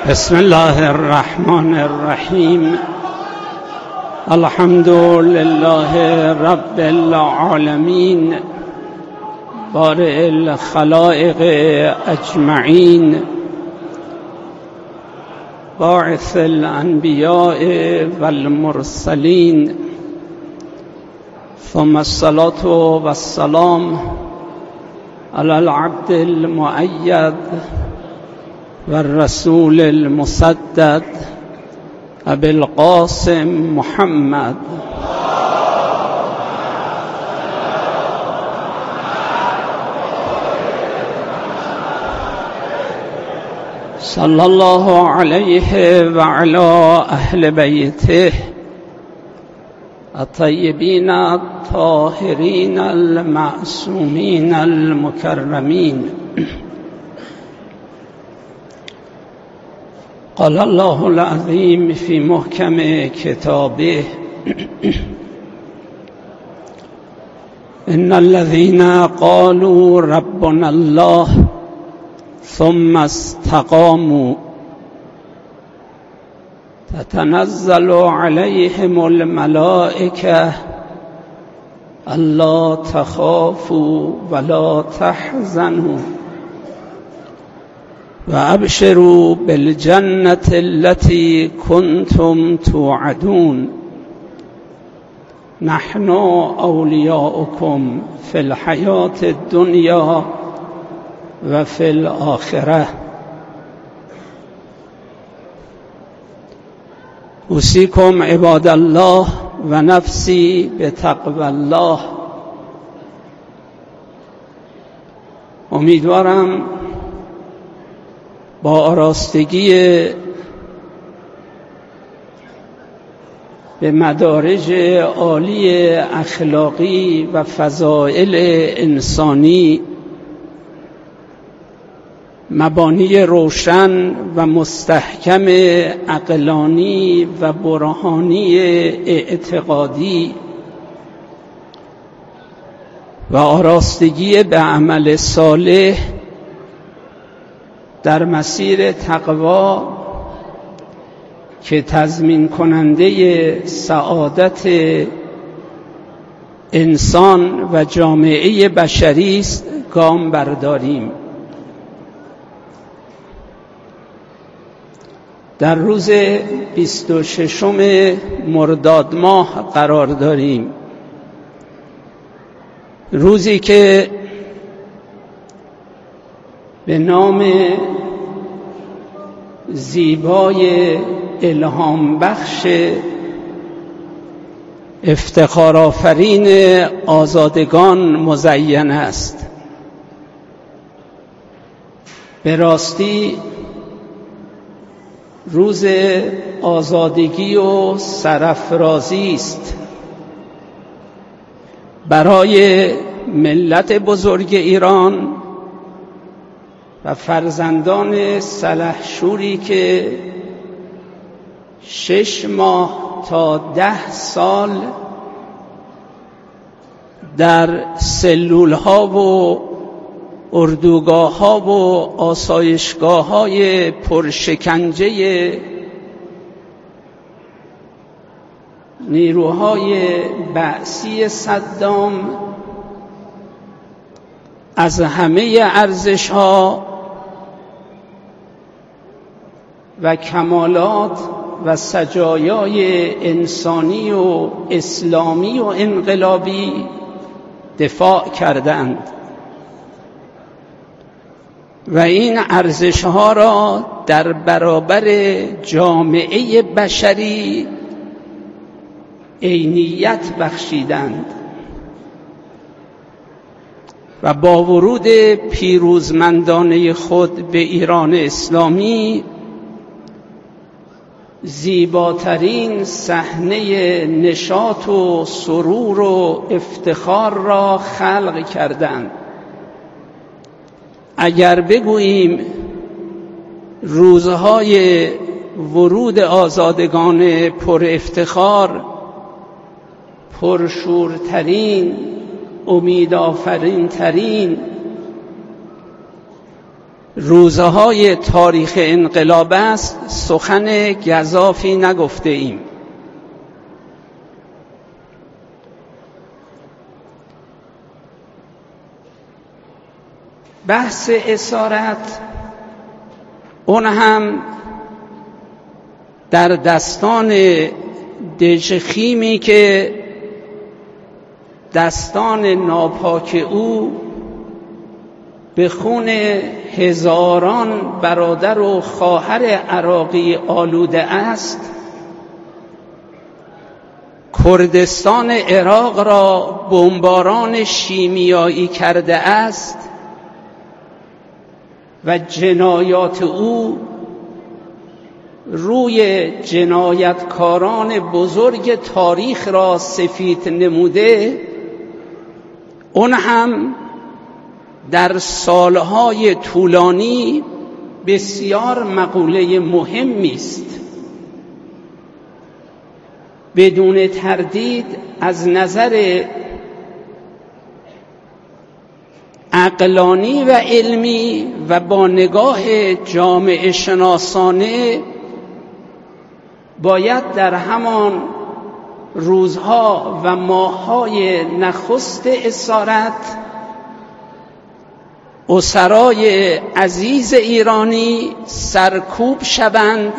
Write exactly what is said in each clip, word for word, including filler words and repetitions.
بسم الله الرحمن الرحیم. الحمد لله رب العالمین بارئ الخلائق اجمعین باعث الانبیاء والمرسلین ثم الصلاة والسلام علی العبد المؤید والرسول المسدد ابي القاسم محمد صلى الله عليه وعلى أهل بيته الطيبين الطاهرين المعصومين المكرمين. قال الله العظيم في محكم كتابه: إن الذين قالوا ربنا الله ثم استقاموا تتنزل عليهم الملائكة ألا تخافوا ولا تحزنوا وأبشروا بالجنة التي كنتم توعدون نحن أولياؤكم في الحياة الدنيا وفي الآخرة. أوصيكم عباد الله ونفسي بتقوى الله. امیدوارم با آراستگی به مدارج عالی اخلاقی و فضائل انسانی مبانی روشن و مستحکم عقلانی و برهانی اعتقادی و آراستگی به عمل صالح در مسیر تقوا که تضمین کننده سعادت انسان و جامعه بشری است گام برداریم. در روز بیست و ششم مرداد ماه قرار داریم، روزی که به نام زیبای الهام بخش افتخارآفرین آزادگان مزین است. به راستی روز آزادگی و سرافرازی است برای ملت بزرگ ایران و فرزندان سلحشوری که شش ماه تا ده سال در سلول ها و اردوگاه ها و آسایشگاه های پرشکنجه نیروهای بعثی صدام از همه ارزش ها و کمالات و سجایای انسانی و اسلامی و انقلابی دفاع کردند و این ارزش ها را در برابر جامعه بشری عینیت بخشیدند و با ورود پیروزمندانه خود به ایران اسلامی زیباترین صحنه نشاط و سرور و افتخار را خلق کردند. اگر بگوییم روزهای ورود آزادگان پر افتخار پرشورترین امیدآفرین ترین روزهای تاریخ انقلاب است، سخن گزافی نگفته ایم. بحث اسارت اون هم در دستان دژخیمی که دستان ناپاک او به خون هزاران برادر و خواهر عراقی آلوده است، کردستان عراق را بمباران شیمیایی کرده است و جنایات او روی جنایتکاران بزرگ تاریخ را سفید نموده، اون هم در سالهای طولانی بسیار مقوله مهمی است. بدون تردید از نظر عقلانی و علمی و با نگاه جامعه شناسانه باید در همان روزها و ماههای نخست اسارت اسرای عزیز ایرانی سرکوب شوند،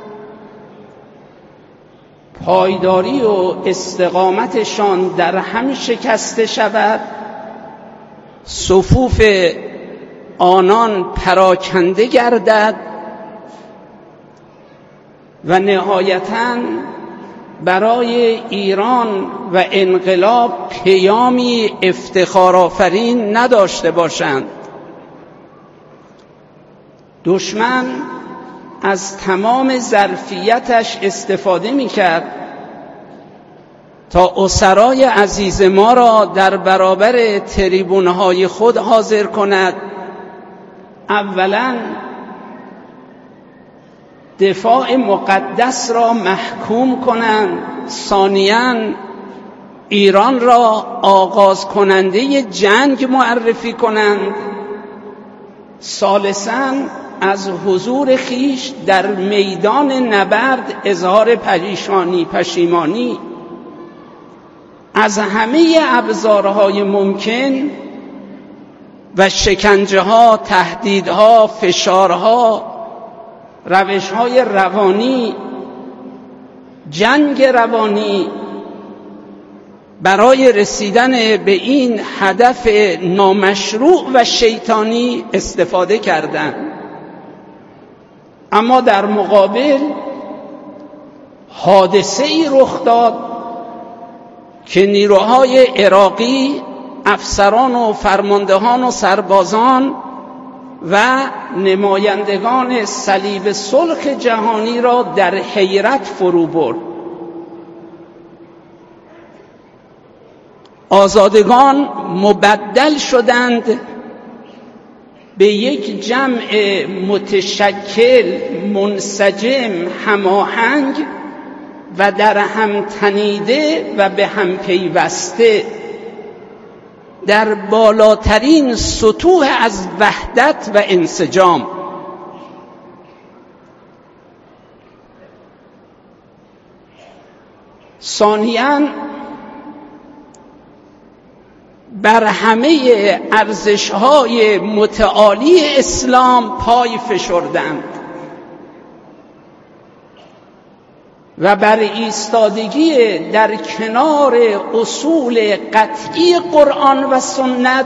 پایداری و استقامتشان در هم شکسته شود، صفوف آنان پراکنده گردد و نهایتاً برای ایران و انقلاب پیامی افتخارآفرین نداشته باشند. دشمن از تمام ظرفیتش استفاده می‌کرد تا اسرای عزیز ما را در برابر تریبون‌های خود حاضر کند. اولاً دفاع مقدس را محکوم کنند، ثانیاً ایران را آغاز کننده جنگ معرفی کنند، ثالثاً از حضور خیش در میدان نبرد اظهار پریشانی پشیمانی از همه ابزارهای ممکن و شکنجه‌ها، تهدیدها، فشارها، روش‌های روانی، جنگ روانی برای رسیدن به این هدف نامشروع و شیطانی استفاده کردند. اما در مقابل حادثه‌ای رخ داد که نیروهای عراقی، افسران و فرماندهان و سربازان و نمایندگان صلیب صلح جهانی را در حیرت فرو برد. آزادگان مبدل شدند به یک جمع متشکل، منسجم، هماهنگ و در هم تنیده و به هم پیوسته در بالاترین سطوح از وحدت و انسجام. ثانیاً بر همه ارزش‌های متعالی اسلام پای فشردند و بر ایستادگی در کنار اصول قطعی قرآن و سنت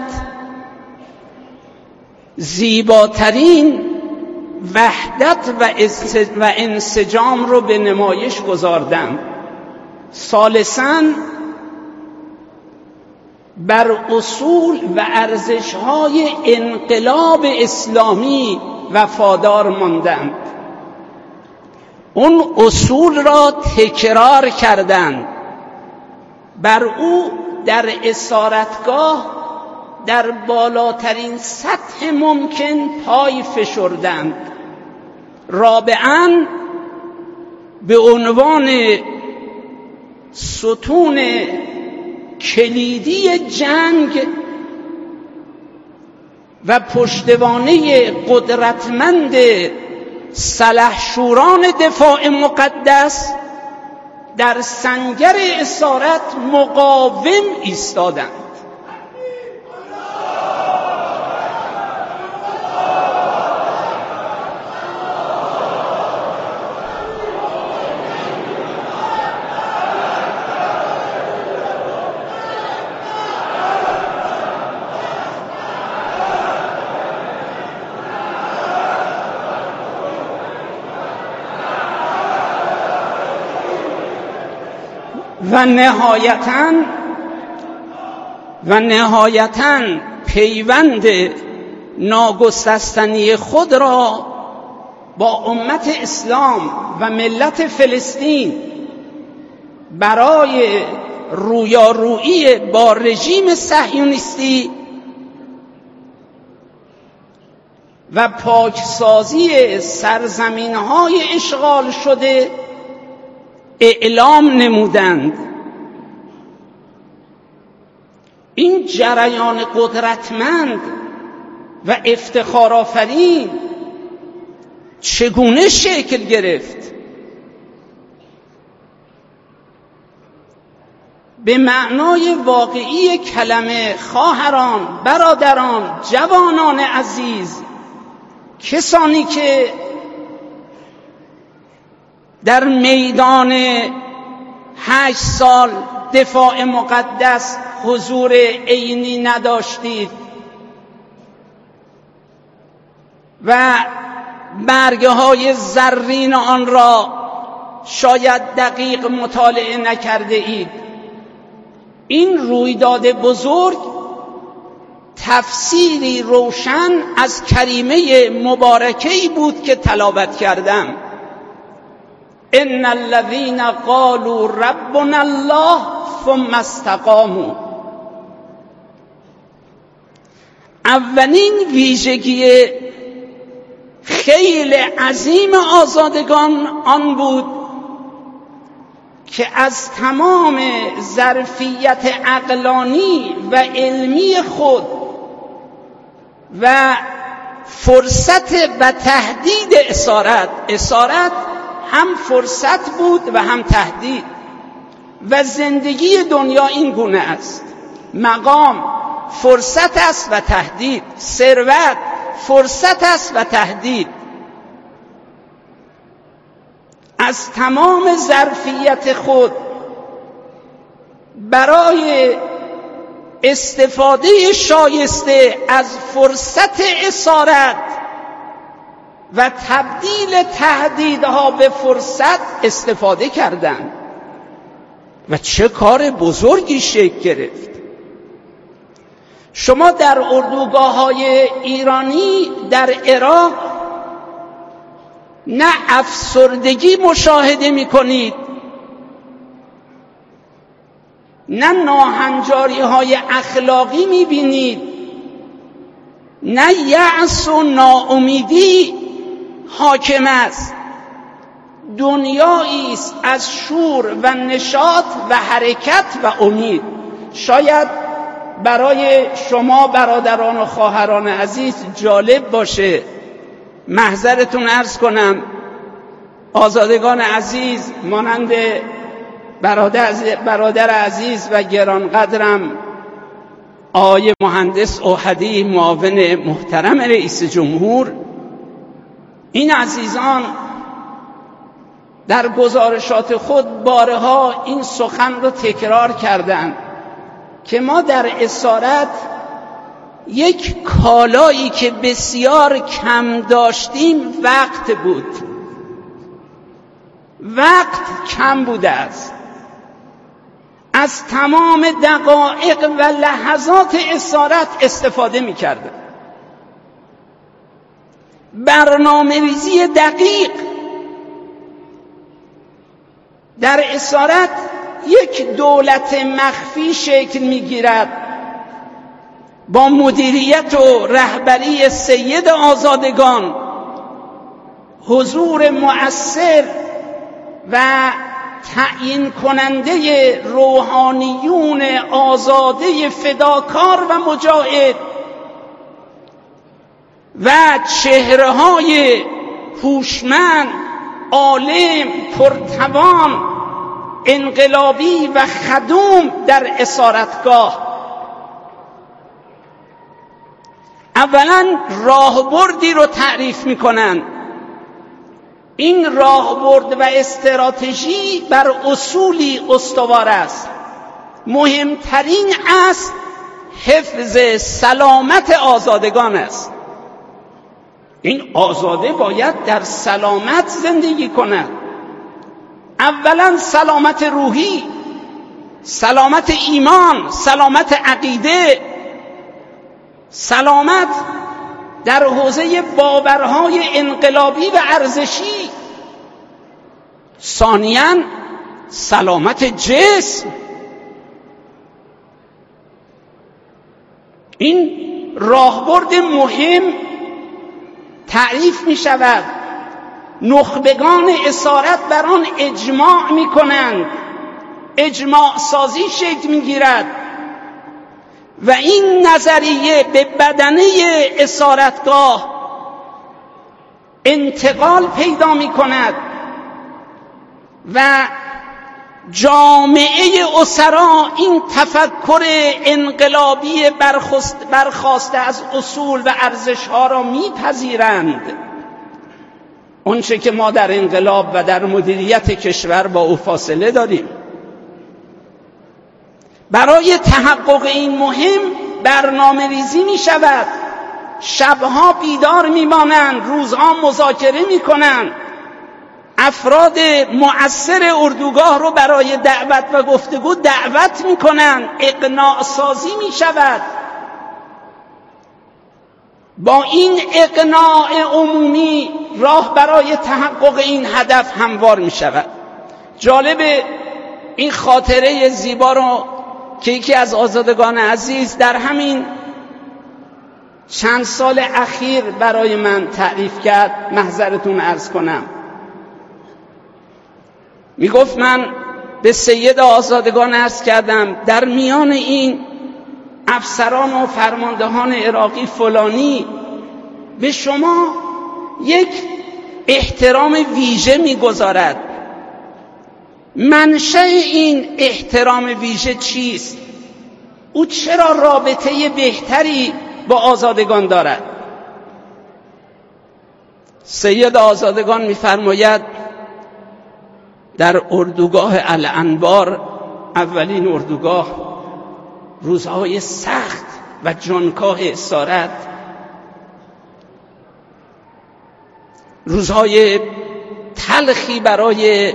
زیباترین وحدت و انسجام رو به نمایش گذاردند. ثالثاً بر اصول و ارزش‌های انقلاب اسلامی وفادار ماندند. اون اصول را تکرار کردند، بر او در اسارتگاه در بالاترین سطح ممکن پای فشردند. رابعاً به عنوان ستون کلیدی جنگ و پشتوانه قدرتمند سلحشوران دفاع مقدس در سنگر اسارت مقاوم ایستادند. و نهایتاً و نهایتاً پیوند ناگسستنی خود را با امت اسلام و ملت فلسطین برای رویارویی با رژیم صهیونیستی و پاکسازی سرزمین‌های اشغال شده اعلام نمودند. این جریان قدرتمند و افتخارآفرین چگونه شکل گرفت؟ به معنای واقعی کلمه خواهران، برادران، جوانان عزیز، کسانی که در میدان هشت سال دفاع مقدس حضور عینی نداشتید و برگه های زرین آن را شاید دقیق مطالعه نکرده اید. این رویداد بزرگ تفسیری روشن از کریمه مبارکه‌ای بود که تلاوت کردم: ان الذين قالوا ربنا الله ثم استقاموا. اولین ویژگی خیلی عظیم آزادگان آن بود که از تمام ظرفیت عقلانی و علمی خود و فرصت و تهدید اسارت اسارت هم فرصت بود و هم تهدید، و زندگی دنیا این گونه است: مقام فرصت است و تهدید، ثروت فرصت است و تهدید. از تمام ظرفیت خود برای استفاده شایسته از فرصت اسارت و تبدیل تهدیدها به فرصت استفاده کردند و چه کار بزرگی شکل گرفت. شما در اردوگاه‌های ایرانی در عراق نه افسردگی مشاهده می‌کنید، نه ناهنجاری‌های اخلاقی می‌بینید، نه یأس و ناامیدی حاکم است. دنیایی است از شور و نشاط و حرکت و امید. شاید برای شما برادران و خواهران عزیز جالب باشه، محضرتون عرض کنم، آزادگان عزیز مانند برادر, برادر عزیز و گرانقدرم آقای مهندس اوحدی، معاون محترم رئیس جمهور، این عزیزان در گزارشات خود بارها این سخن رو تکرار کردند که ما در اسارت یک کالایی که بسیار کم داشتیم وقت بود. وقت کم بوده است. از تمام دقایق و لحظات اسارت استفاده می کردن. برنامه ریزی دقیق در اسارت یک دولت مخفی شکل می گیرد با مدیریت و رهبری سید آزادگان، حضور مؤثر و تعیین کننده روحانیون آزاده فداکار و مجاهد و چهره های هوشمند، عالم، پرتوان، انقلابی و خدوم در اسارتگاه. اولا راهبردی رو تعریف میکنن. این راهبرد و استراتژی بر اصولی استوار است. مهمترین اصل حفظ سلامت آزادگان است. این آزاده باید در سلامت زندگی کند. اولا سلامت روحی، سلامت ایمان، سلامت عقیده، سلامت در حوزه باورهای انقلابی و ارزشی. ثانیاً سلامت جسم. این راهبرد مهم تعریف می شود. نخبگان اسارت بر آن اجماع می کنند، اجماع سازی شکل می گیرد و این نظریه به بدنه اسارتگاه انتقال پیدا می کند و جامعه اسرا این تفکر انقلابی برخاسته از اصول و ارزش‌ها را میپذیرند. اونچه که ما در انقلاب و در مدیریت کشور با او فاصله داریم. برای تحقق این مهم برنامه ریزی می شود. شبها بیدار می مانند، روزها مذاکره می کنند. افراد مؤثر اردوگاه رو برای دعوت و گفتگو دعوت می کنند. اقناع سازی می شود. با این اقناع عمومی راه برای تحقق این هدف هموار می شود. جالب این خاطره زیبا رو که یکی از آزادگان عزیز در همین چند سال اخیر برای من تعریف کرد، محضرتون عرض کنم. می گفت من به سید آزادگان عرض کردم در میان این افسران و فرماندهان عراقی فلانی به شما یک احترام ویژه می‌گذارد. منشأ این احترام ویژه چیست؟ او چرا رابطه بهتری با آزادگان دارد؟ سید آزادگان می‌فرماید در اردوگاه الانبار، اولین اردوگاه، روزهای سخت و جانکاه اسارت، روزهای تلخی برای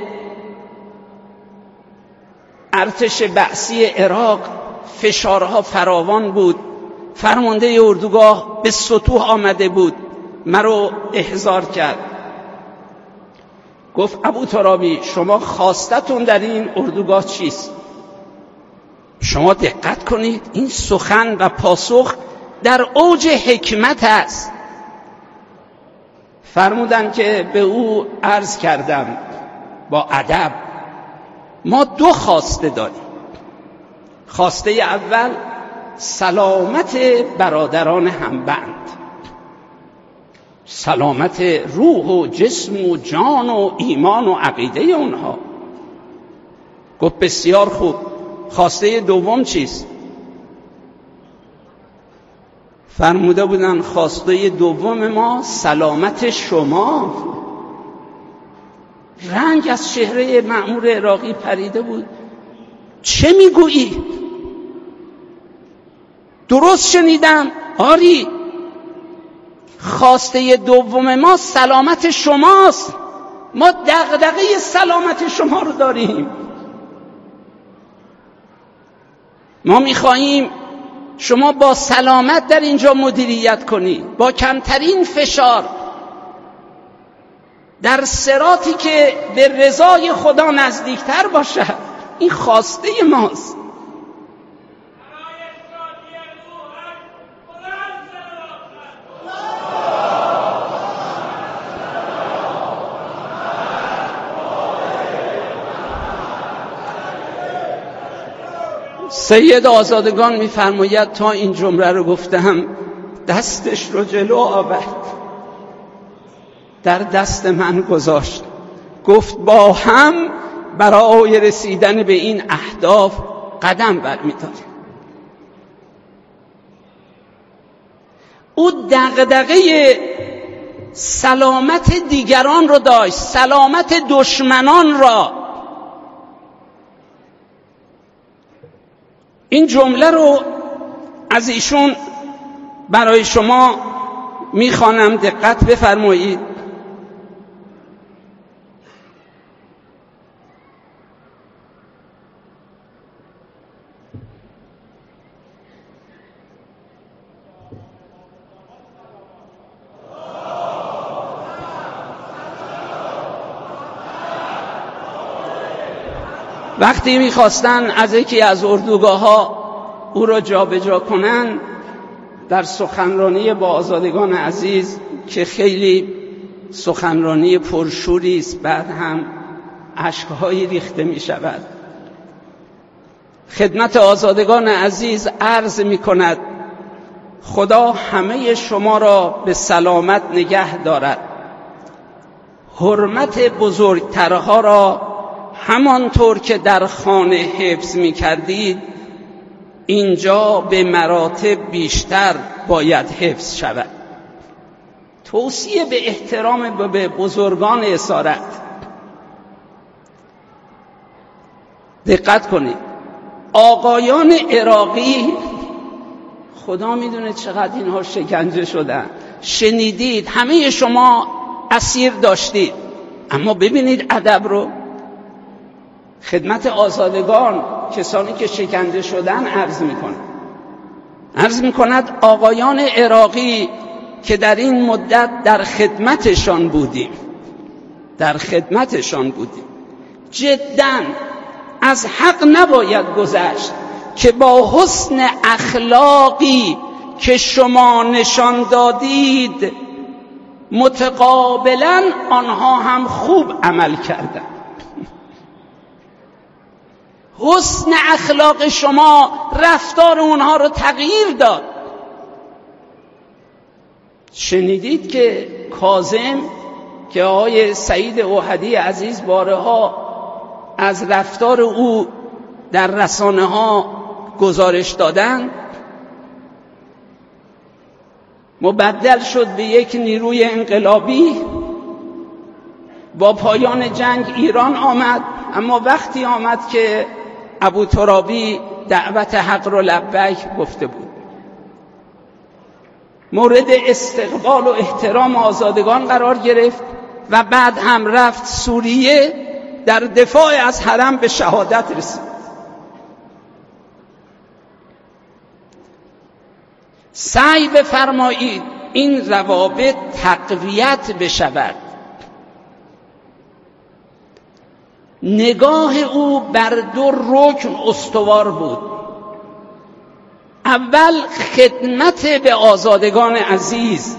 ارتش بعثی عراق، فشارها فراوان بود. فرمانده اردوگاه به سطوح آمده بود، مرا احضار کرد. گفت ابو ترابی شما خواستتون در این اردوگاه چیست؟ شما دقت کنید، این سخن و پاسخ در اوج حکمت است. فرمودن که به او عرض کردم با ادب ما دو خواسته داریم. خواسته اول سلامت برادران همبند، سلامت روح و جسم و جان و ایمان و عقیده اونها. گفت بسیار خوب، خواسته دوم چیست؟ فرموده بودن خواسته دوم ما سلامت شما. رنگ از چهره مأمور عراقی پریده بود. چه میگویی؟ درست شنیدم؟ آری، خواسته دوم ما سلامت شماست. ما دغدغه سلامت شما رو داریم. ما میخواهیم شما با سلامت در اینجا مدیریت کنید، با کمترین فشار، در صراطی که به رضای خدا نزدیکتر باشد. این خواسته ماست. سید آزادگان می‌فرماید تا این جمله رو گفتم دستش رو جلو آورد، در دست من گذاشت، گفت با هم برای رسیدن به این اهداف قدم برمی‌داریم. او دغدغه سلامت دیگران رو داشت، سلامت دشمنان را. این جمله رو از ایشون برای شما میخوانم، دقت بفرمایید. وقتی میخواستن از یکی از اردوگاه ها او را جابجا کنن، در سخنرانی با آزادگان عزیز که خیلی سخنرانی پرشوری است، بعد هم اشک‌هایی ریخته میشود، خدمت آزادگان عزیز عرض میکند خدا همه شما را به سلامت نگه دارد، حرمت بزرگترها را همانطور که در خانه حفظ می کردید اینجا به مراتب بیشتر باید حفظ شود. توصیه به احترام به بزرگان اسارت. دقت کنید، آقایان عراقی خدا میدونه چقدر اینها شکنجه شدن، شنیدید، همه شما اسیر داشتید، اما ببینید ادب رو. خدمت آزادگان، کسانی که شکنجه شدن عرض میکنه عرض میکند آقایان عراقی که در این مدت در خدمتشان بودیم در خدمتشان بودیم جداً از حق نباید گذشت که با حسن اخلاقی که شما نشان دادید متقابلاً آنها هم خوب عمل کردند. حسن اخلاق شما رفتار اونها رو تغییر داد. شنیدید که کاظم که آقای سعید اوحدی عزیز بارها از رفتار او در رسانه ها گزارش دادن، مبدل شد به یک نیروی انقلابی، با پایان جنگ ایران آمد، اما وقتی آمد که ابوترابی دعوت حق رو لبیک گفته بود، مورد استقبال و احترام آزادگان قرار گرفت و بعد هم رفت سوریه، در دفاع از حرم به شهادت رسید. سعی بفرمایید این روابط تقویت بشود. نگاه او بر دو رکن استوار بود. اول خدمت به آزادگان عزیز،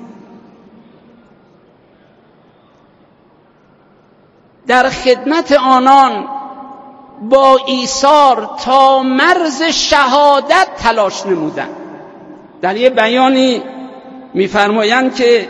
در خدمت آنان با ایثار تا مرز شهادت تلاش نمودند. در یه بیانی می‌فرمایند که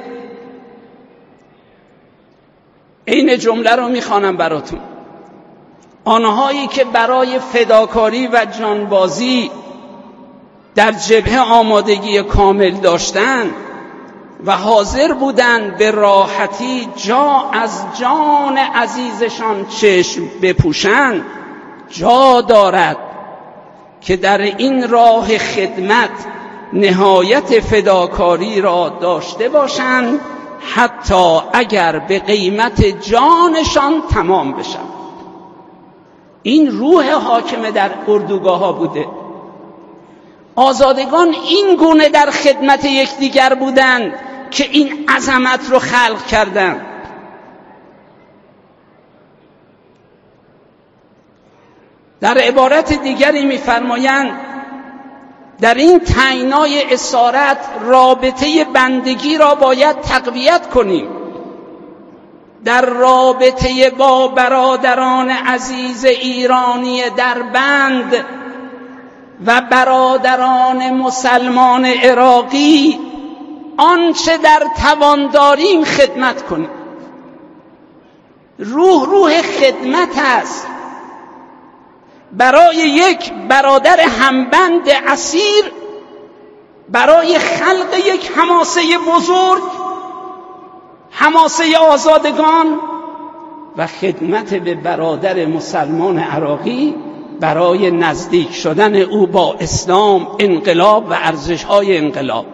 این جمله رو می‌خوانم براتون: آنهایی که برای فداکاری و جانبازی در جبهه آمادگی کامل داشتند و حاضر بودند به راحتی جا از جان عزیزشان چشم بپوشند، جا دارد که در این راه خدمت نهایت فداکاری را داشته باشند، حتی اگر به قیمت جانشان تمام بشن. این روح حاکم در اردوگاه ها بوده. آزادگان این گونه در خدمت یکدیگر بودند که این عظمت رو خلق کردند. در عبارت دیگری می‌فرمایند در این تنگنای اسارت رابطه بندگی را باید تقویت کنیم. در رابطه با برادران عزیز ایرانی در بند و برادران مسلمان عراقی آنچه در توان داریم خدمت کنیم. روح روح خدمت است. برای یک برادر همبند اسیر، برای خلق یک حماسه بزرگ، حماسه آزادگان و خدمت به برادر مسلمان عراقی برای نزدیک شدن او با اسلام، انقلاب و ارزش‌های انقلاب.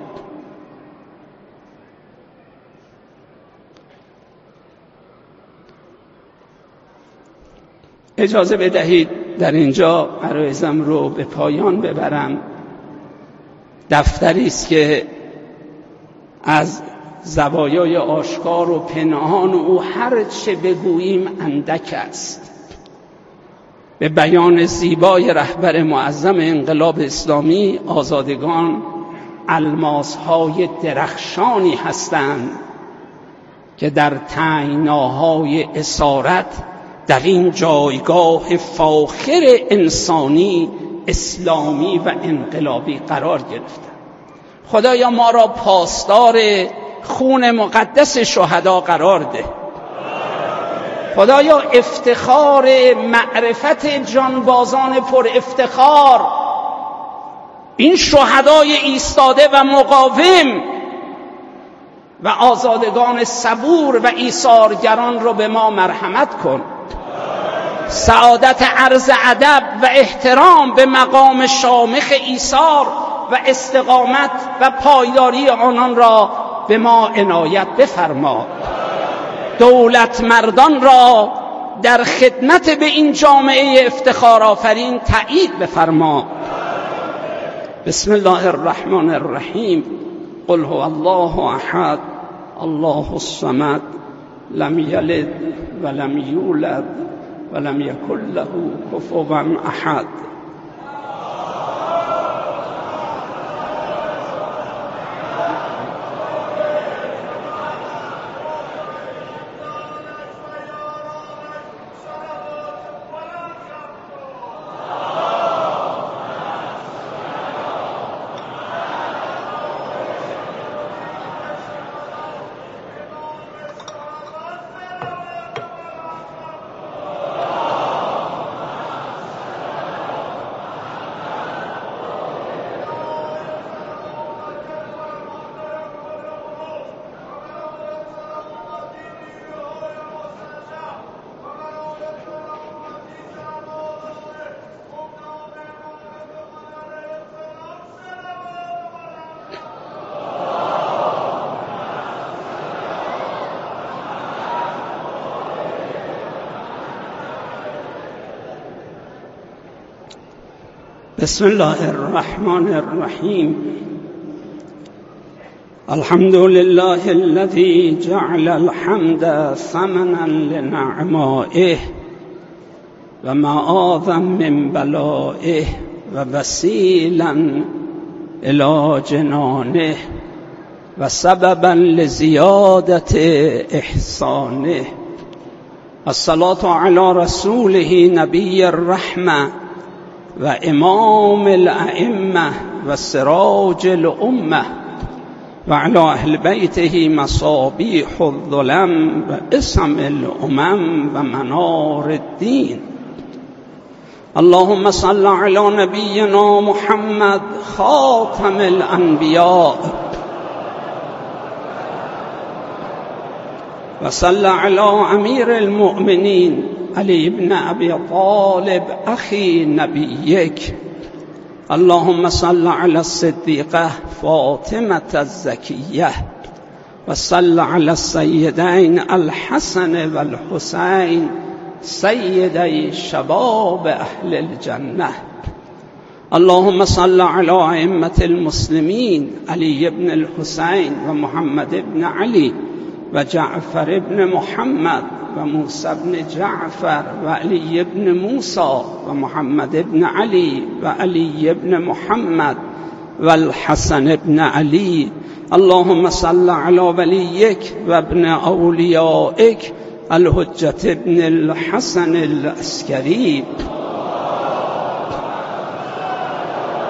اجازه بدهید در اینجا عرایزم رو به پایان ببرم. دفتری است که از زوایای آشکار و پنهان او هر چه بگوییم اندک است. به بیان زیبای رهبر معظم انقلاب اسلامی، آزادگان الماس‌های درخشانی هستند که در تنگناهای اسارت در این جایگاه فاخر انسانی، اسلامی و انقلابی قرار گرفتند. خدایا ما را پاسدار خون مقدس شهدا قرار ده. خدایا افتخار معرفت جانبازان پر افتخار، این شهدای ایستاده و مقاوم و آزادگان صبور و ایثارگران رو به ما مرحمت کن. سعادت عرض ادب و احترام به مقام شامخ ایثار و استقامت و پایداری آنان را به ما عنایت بفرما. دولت مردان را در خدمت به این جامعه افتخار آفرین تأیید بفرما. بسم الله الرحمن الرحیم. قل هو الله احد الله الصمد لم یلد ولم یولد ولم یکن له کفوا احد. بسم الله الرحمن الرحیم. الحمد لله الذي جعل الحمد ثمنا لنعمائه و معاذا من بلائه و وسیلا الى جنانه و سببا لزیادت احسانه. الصلاة على رسوله نبی الرحمه و امام الائمه و سراج الامه و علی اهل بیته مصابیح الظلم و اسم الامم و منار الدین. اللهم صل علی نبینا محمد خاتم الانبیاء و صل علی امیر المؤمنین علی بن ابی طالب اخی نبیک. اللهم صل علی الصدیقه فاطمه الزکیه و صل علی السیدین الحسن و الحسین سیدی شباب اهل الجنه. اللهم صل علی ائمه المسلمین علی بن الحسین و محمد بن علی و جعفر بن محمد و موسی بن جعفر و علی بن موسی و محمد بن علی و علی بن محمد و الحسن بن علی. اللهم صل علی ولیک و ابن اولیائک الحجة بن الحسن العسکری.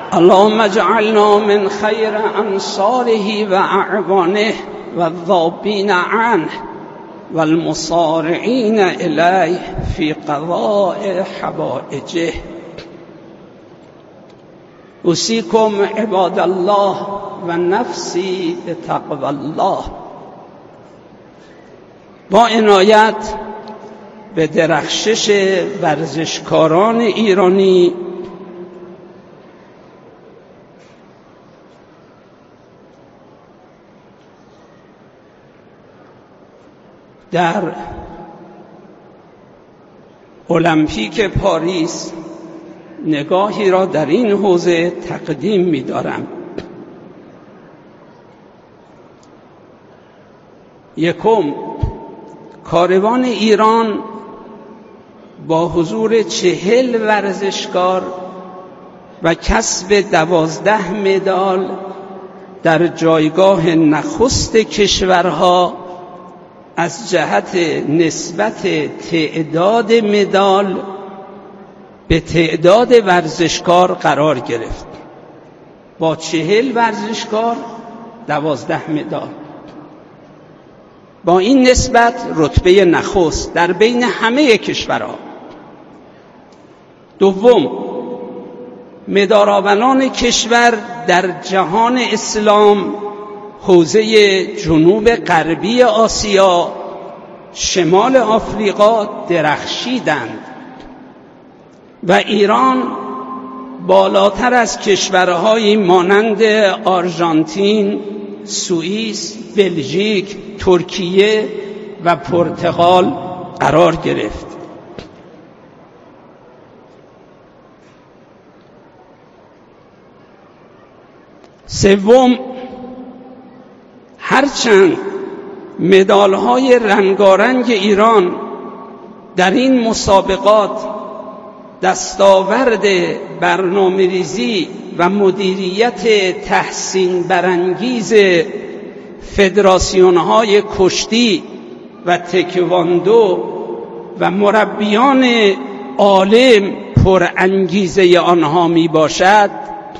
اللهم اجعلنا من خیر انصاره و اعوانه و الذابین عنه و المصارعین الیه فی قضاء حوائجه. اوصیکم عباد الله و نفسی بتقوی الله. با عنایت به درخشش ورزشکاران ایرانی در المپیک پاریس نگاهی را در این حوزه تقدیم می دارم. یکم، کاروان ایران با حضور چهل ورزشکار و کسب دوازده مدال در جایگاه نخست کشورها از جهت نسبت تعداد مدال به تعداد ورزشکار قرار گرفت. با چهل ورزشکار دوازده مدال. با این نسبت رتبه نخست در بین همه کشورها. دوم، مدارآوران کشور در جهان اسلام حوزه جنوب غربی آسیا، شمال آفریقا درخشیدند و ایران بالاتر از کشورهایی مانند آرژانتین، سوئیس، بلژیک، ترکیه و پرتغال قرار گرفت. سوم، هرچند مدال‌های رنگارنگ ایران در این مسابقات دستاورد برنامه‌ریزی و مدیریت تحسین برانگیز فدراسیون‌های کشتی و تکواندو و مربیان عالم پر انگیزه آنها می باشد،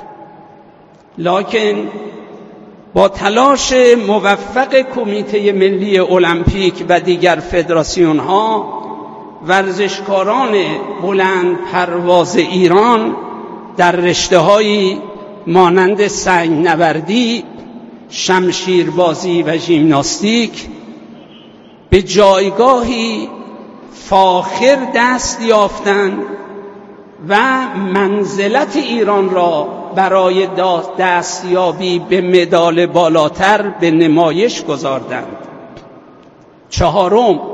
لکن با تلاش موفق کمیته ملی المپیک و دیگر فدراسیون‌ها، ورزشکاران بلند پرواز ایران در رشته‌هایی مانند سنگ نوردی، شمشیربازی و ژیمناستیک به جایگاهی فاخر دست یافتند و منزلت ایران را برای دستیابی به مدال بالاتر به نمایش گذاردند. چهارم،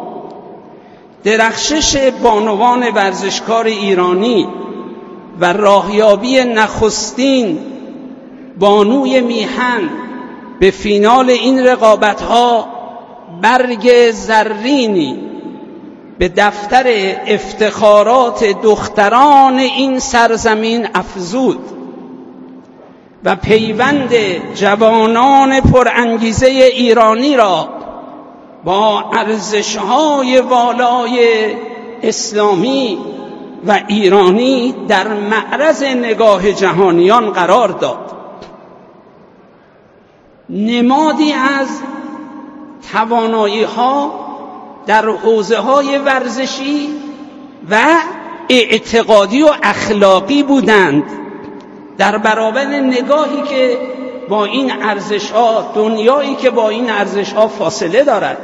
درخشش بانوان ورزشکار ایرانی و راهیابی نخستین بانوی میهن به فینال این رقابت‌ها برگ زرینی به دفتر افتخارات دختران این سرزمین افزود و پیوند جوانان پرانگیزه ایرانی را با ارزش‌های والای اسلامی و ایرانی در معرض نگاه جهانیان قرار داد. نمادی از توانایی‌ها در حوزه‌های ورزشی و اعتقادی و اخلاقی بودند در برابر نگاهی که با این ارزش‌ها، دنیایی که با این ارزش‌ها فاصله دارد.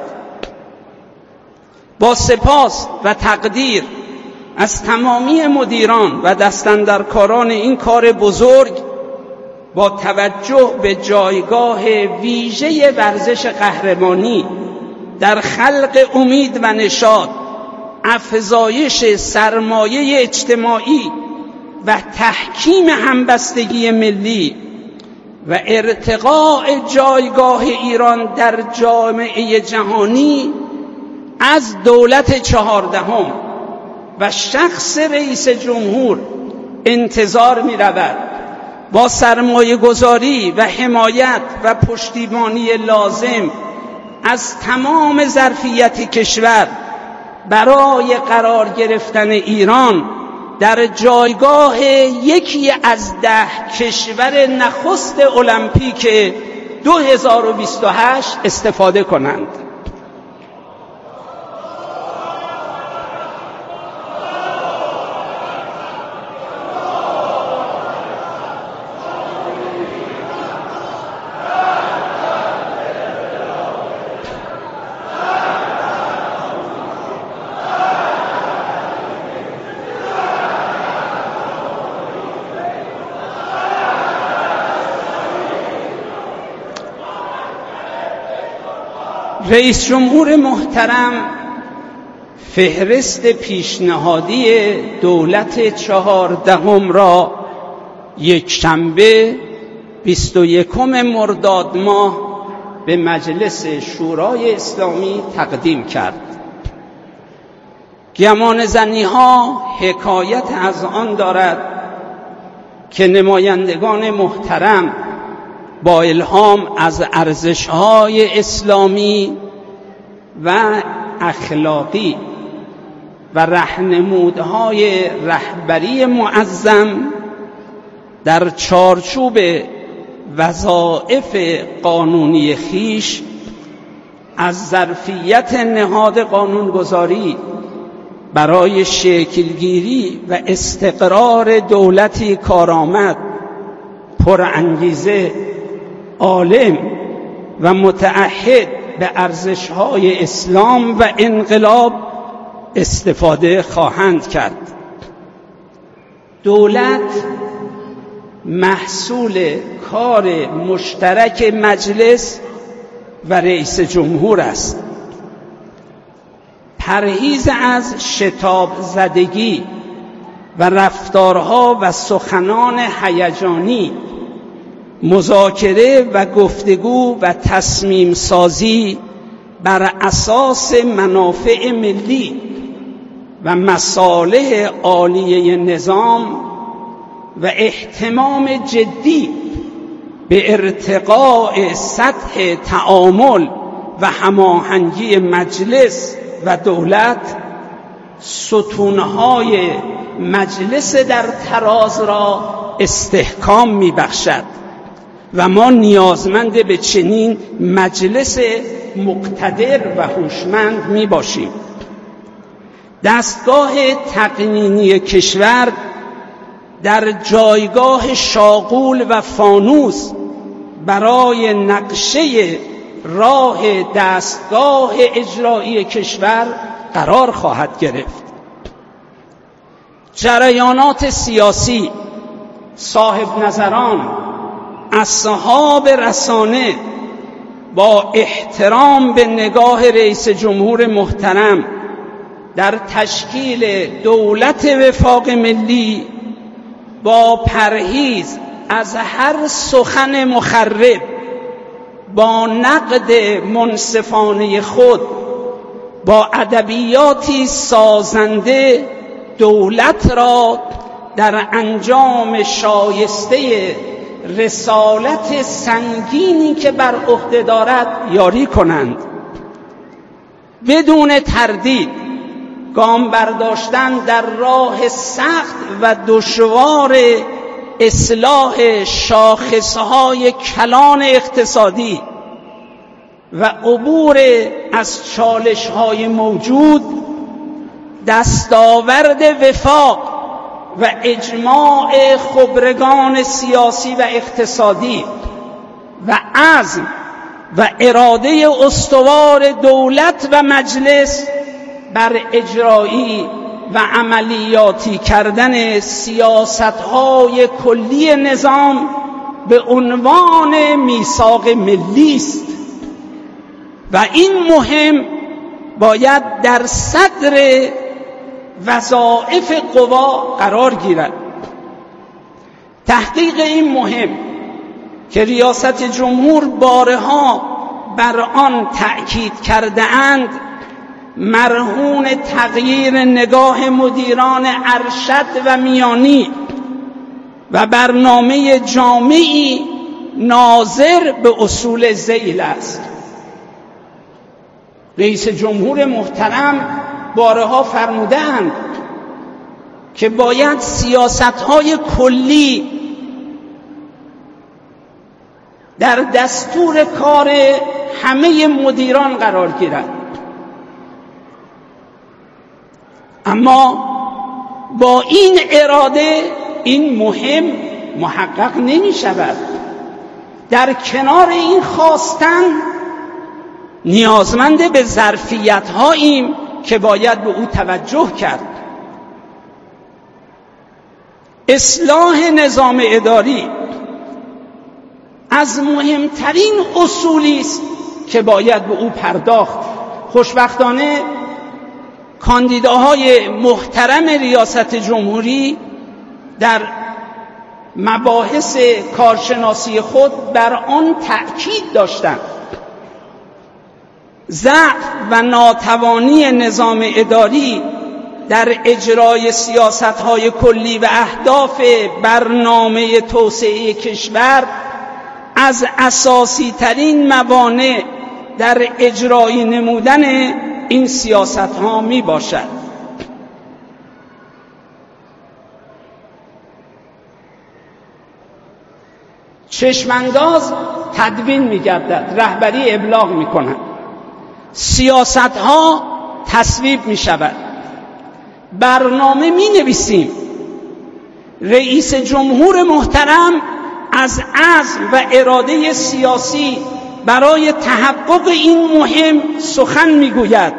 با سپاس و تقدیر از تمامی مدیران و دستاندرکاران این کار بزرگ، با توجه به جایگاه ویژه ورزش قهرمانی در خلق امید و نشاط، افزایش سرمایه اجتماعی و تحکیم همبستگی ملی و ارتقاء جایگاه ایران در جامعه جهانی، از دولت چهاردهم و شخص رئیس جمهور انتظار می رود با سرمایه گذاری و حمایت و پشتیبانی لازم از تمام ظرفیت کشور برای قرار گرفتن ایران در جایگاه یکی از ده کشور نخست المپیک دو هزار و بیست و هشت استفاده کنند. رئیس جمهور محترم فهرست پیشنهادی دولت چهاردهم را یک شنبه بیست و یکم مرداد ماه به مجلس شورای اسلامی تقدیم کرد. گمان زنی ها حکایت از آن دارد که نمایندگان محترم با الهام از ارزش‌های اسلامی و اخلاقی و راهنمودهای رهبری معظم در چارچوب وظایف قانونی خویش از ظرفیت نهاد قانونگذاری برای شکلگیری و استقرار دولتی کارآمد، پرانگیزه، عالم و متعهد به ارزش‌های اسلام و انقلاب استفاده خواهند کرد. دولت محصول کار مشترک مجلس و رئیس جمهور است. پرهیز از شتاب زدگی و رفتارها و سخنان هیجانی، مذاکره و گفتگو و تصمیم سازی بر اساس منافع ملی و مصالح عالیه نظام و اهتمام جدی به ارتقاء سطح تعامل و هماهنگی مجلس و دولت ستونهای مجلس در تراز را استحکام می‌بخشد و ما نیازمند به چنین مجلس مقتدر و هوشمند می‌باشیم. دستگاه تقنینی کشور در جایگاه شاغول و فانوس برای نقشه راه دستگاه اجرایی کشور قرار خواهد گرفت. جریانات سیاسی، صاحب نظران، اصحاب رسانه با احترام به نگاه رئیس جمهور محترم در تشکیل دولت وفاق ملی با پرهیز از هر سخن مخرب، با نقد منصفانه خود، با ادبیاتی سازنده دولت را در انجام شایسته رسالت سنگینی که بر عهده دارد یاری کنند. بدون تردید گام برداشتن در راه سخت و دشوار اصلاح شاخصهای کلان اقتصادی و عبور از چالش‌های موجود دستاورد وفاق و اجماع خبرگان سیاسی و اقتصادی و عزم و اراده استوار دولت و مجلس بر اجرایی و عملیاتی کردن سیاست‌های کلی نظام به عنوان میثاق ملی است و این مهم باید در صدر وظایف قوا قرار گیرد. تحقیق این مهم که ریاست جمهور بارها بر آن تأکید کرده اند مرهون تغییر نگاه مدیران ارشد و میانی و برنامه جامعی ناظر به اصول ذیل است. رئیس جمهور محترم بارها فرمودند که باید سیاست‌های کلی در دستور کار همه مدیران قرار گیرد. اما با این اراده این مهم محقق نمی شود. در کنار این خواستن نیازمند به ظرفیت هاییم که باید به او توجه کرد. اصلاح نظام اداری از مهمترین اصولی است که باید به او پرداخت. خوشبختانه کاندیداهای محترم ریاست جمهوری در مباحث کارشناسی خود بر آن تأکید داشتند. ضعف و ناتوانی نظام اداری در اجرای سیاست‌های کلی و اهداف برنامه توسعه کشور از اساسی ترین موانع در اجرای نمودن این سیاست‌ها می باشد. چشمانداز تدوین می گردد، رهبری ابلاغ می کند، سیاست‌ها تصویب می شود، برنامه می نویسیم. رئیس جمهور محترم از عزم و اراده سیاسی برای تحقق این مهم سخن میگوید.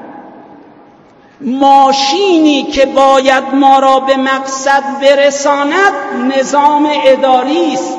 ماشینی که باید ما را به مقصد برساند نظام اداری است.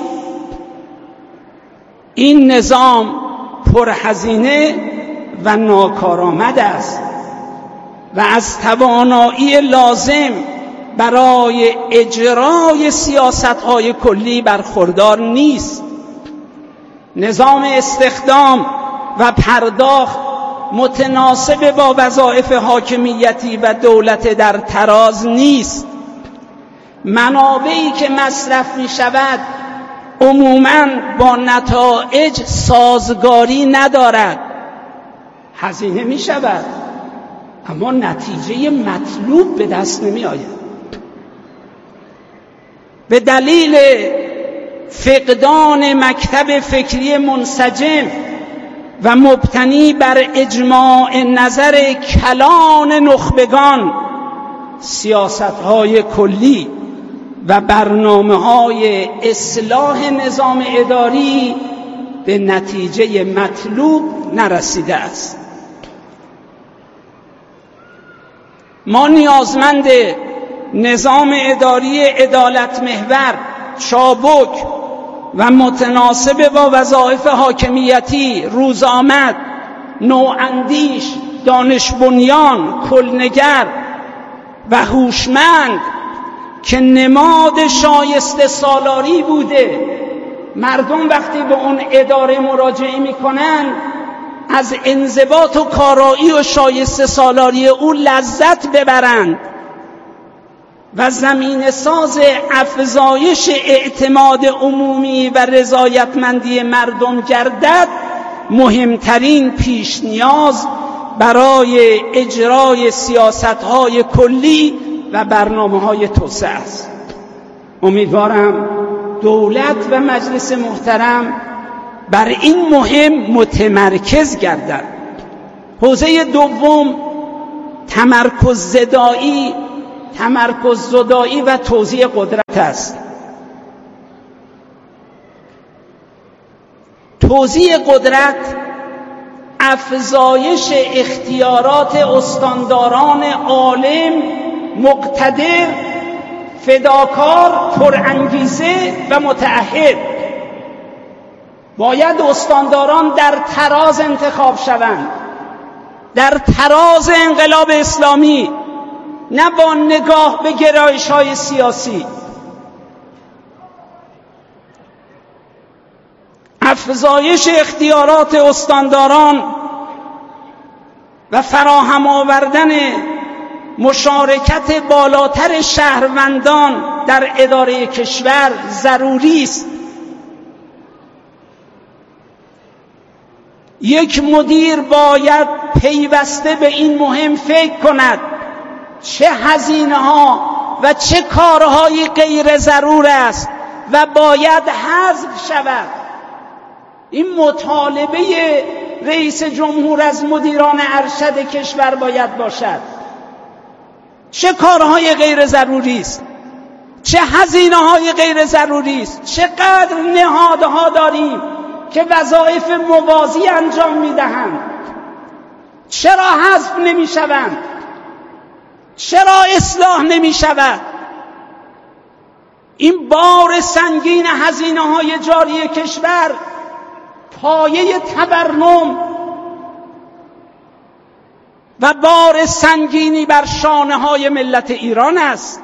این نظام پرهزینه و ناکارآمد است و از توانایی لازم برای اجرای سیاست‌های کلی برخوردار نیست. نظام استخدام و پرداخت متناسب با وظایف حاکمیتی و دولت در تراز نیست. منابعی که مصرف می شود عموماً با نتایج سازگاری ندارد. هزینه می شود اما نتیجه مطلوب به دست نمی آید. به دلیل فقدان مکتب فکری منسجم و مبتنی بر اجماع نظر کلان نخبگان سیاست‌های کلی و برنامه‌های اصلاح نظام اداری به نتیجه مطلوب نرسیده است. ما نیازمند نظام اداری عدالت محور، چابک و متناسب با وظایف حاکمیتی، روزآمد، نواندیش، دانش بنیان، کلنگر و هوشمند که نماد شایسته سالاری بوده. مردم وقتی به اون اداره مراجعه میکنن از انضباط و کارایی و شایسته سالاری او لذت ببرند و زمین ساز افزایش اعتماد عمومی و رضایتمندی مردم گردد، مهمترین پیش نیاز برای اجرای سیاست‌های کلی و برنامه‌های توسعه است. امیدوارم دولت و مجلس محترم بر این مهم متمرکز گردد. حوزه دوم تمرکز زدایی تمرکز زدایی و توزیع قدرت است. توزیع قدرت افزایش اختیارات استانداران عالم، مقتدر، فداکار، پرانگیزه و متعهد. باید استانداران در تراز انتخاب شوند، در تراز انقلاب اسلامی، نه با نگاه به گرایش‌های سیاسی. افزایش اختیارات استانداران و فراهم آوردن مشارکت بالاتر شهروندان در اداره کشور ضروری است. یک مدیر باید پیوسته به این مهم فکر کند چه هزینه ها و چه کارهای غیر ضرور است و باید حذف شود. این مطالبه رئیس جمهور از مدیران ارشد کشور باید باشد. چه کارهای غیر ضروری است، چه هزینه های غیر ضروری است، چقدر نهادها داریم که وظایف موازی انجام میدهند، چرا حذف نمی شوند؟ چرا اصلاح نمی شود؟ این بار سنگین هزینه های جاری کشور پایه تورم و بار سنگینی بر شانه های ملت ایران است.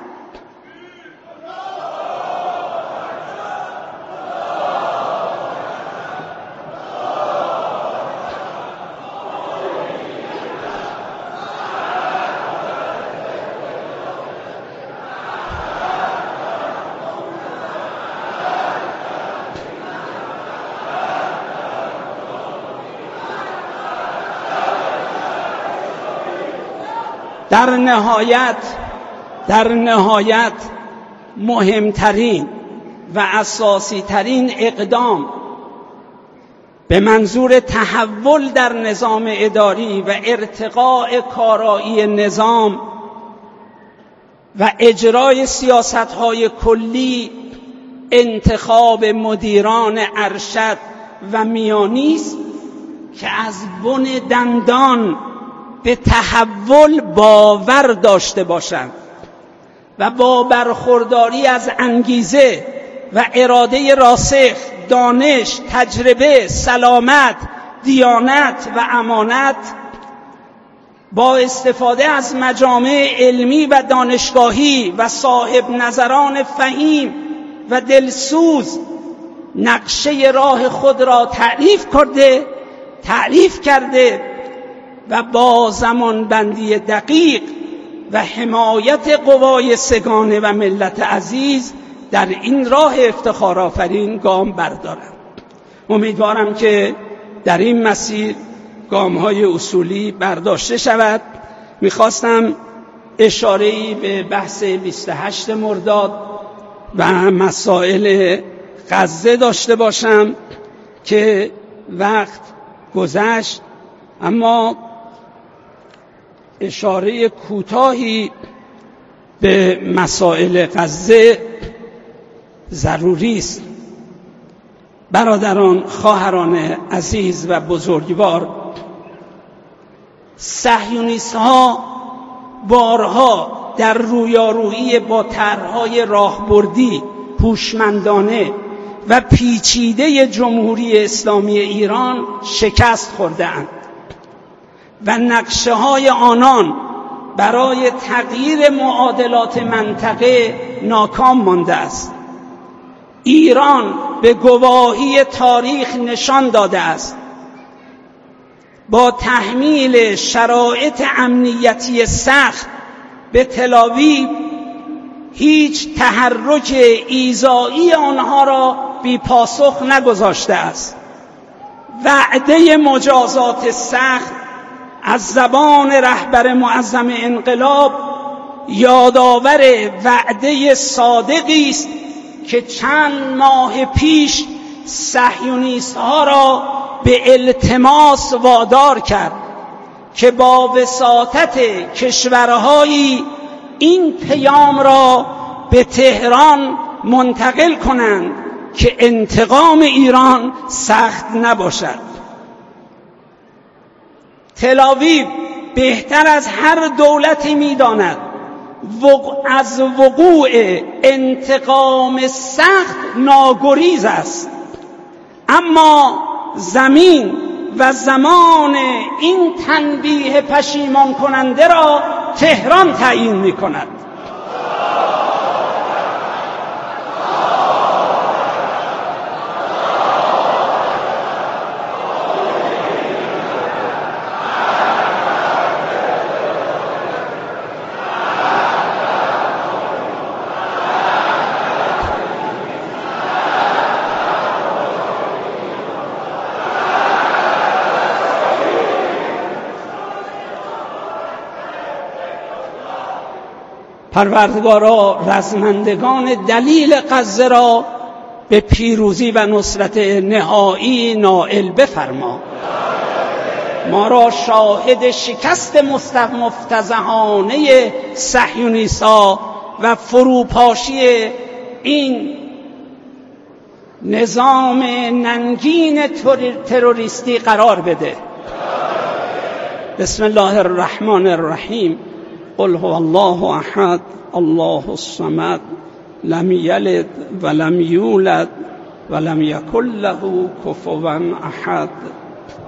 در نهایت در نهایت مهمترین و اساسی ترین اقدام به منظور تحول در نظام اداری و ارتقاء کارایی نظام و اجرای سیاست‌های کلی انتخاب مدیران ارشد و میانی است که از بن دندان به تحول باور داشته باشند و با برخورداری از انگیزه و اراده راسخ، دانش، تجربه، سلامت، دیانت و امانت با استفاده از مجامع علمی و دانشگاهی و صاحب نظران فهیم و دلسوز نقشه راه خود را تعریف کرده تعریف کرده و با زمانبندی دقیق و حمایت قوای سگانه و ملت عزیز در این راه افتخارآفرین گام بردارم. امیدوارم که در این مسیر گام‌های اصولی برداشته شود. می‌خواستم اشاره‌ای به بحث بیست و هشتم مرداد و مسائل غزه داشته باشم که وقت گذشت، اما اشاره کوتاهی به مسائل غزه ضروری است. برادران، خواهران عزیز و بزرگوار، صهیونیست‌ها بارها در رویارویی با طرح‌های راهبردی، هوشمندانه و پیچیده جمهوری اسلامی ایران شکست خورده‌اند و نقشه‌های آنان برای تغییر معادلات منطقه ناکام مانده است. ایران به گواهی تاریخ نشان داده است با تحمیل شرایط امنیتی سخت به تل‌آویو هیچ تحرک ایذایی آنها را بی پاسخ نگذاشته است. وعده مجازات سخت از زبان رهبر معظم انقلاب یادآور وعده صادقی است که چند ماه پیش صهیونیست‌ها را به التماس وادار کرد که با وساطت کشورهایی این پیام را به تهران منتقل کنند که انتقام ایران سخت نباشد. تل‌آویو بهتر از هر دولتی می‌داند از وقوع انتقام سخت ناگریز است، اما زمین و زمان این تنبیه پشیمان کننده را تهران تعیین می‌کند. پروردگارا رزمندگان دلیل غزه را به پیروزی و نصرت نهایی نائل بفرما. ما را شاهد شکست مفتضحانه صهیونیست‌ها و فروپاشی این نظام ننگین تروریستی قرار بده. بسم الله الرحمن الرحیم. قل هو الله احد الله الصمد لم یلد ولم یولد ولم یکن له کفوا احد.